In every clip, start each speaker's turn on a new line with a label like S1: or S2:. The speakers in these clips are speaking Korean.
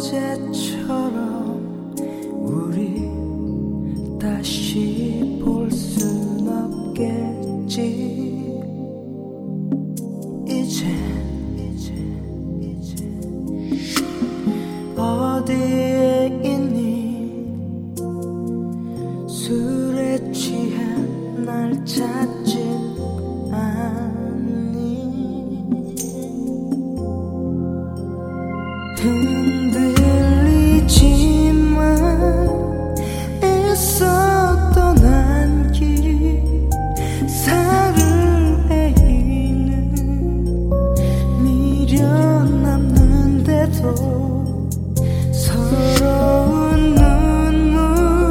S1: 어제처럼 우리 다시 볼 순 없겠지. 이제 어디에 있니? 술에 취한 날 찾진 않니? 흔들리지만 애써 떠난 길 사르에이는 미련 남는데도 서러운 눈물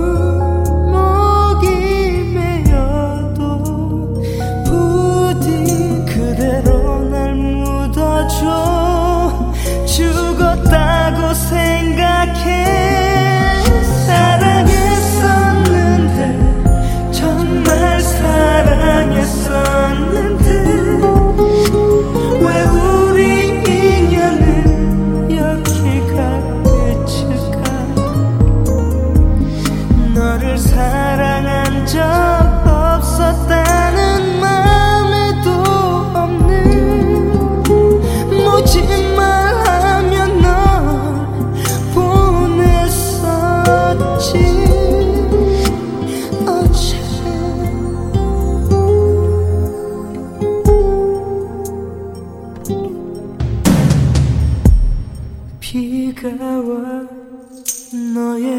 S1: 목이 메어도 부디 그대로 날 묻어줘. 죽었다고 생각해. 사랑했었는데 정말 사랑했었는데 왜 우리 인연은 여기가 끝일까? 너를 사랑한 적 없었다는 맘에도 없는 모짓말 하면 널 보냈었지. 어제 비가 와 너의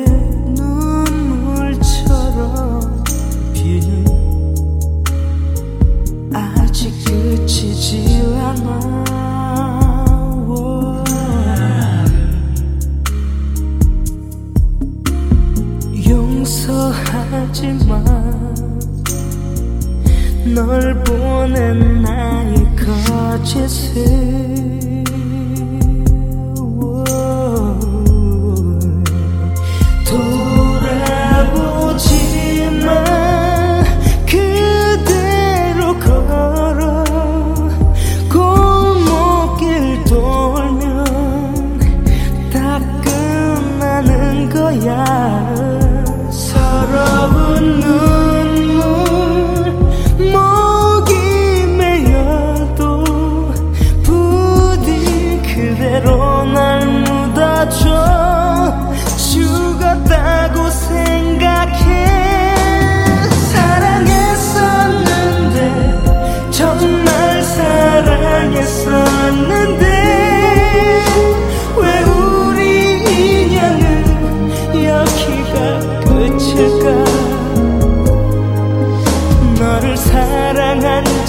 S1: 눈물처럼 비는 아직 그치지 않아. 용서하지마 널 보낸 나의 거짓을. 돌아보지마 그대로 걸어 골목길 돌면 다 끝나는 거야. 서러운 눈물 목이 메어도 부디 그대로 날 묻어줘. 죽었다고 생각해. 사랑했었는데 정말 사랑했었는데 왜 우리 인연은 여기가 끝일까? 너를 사랑한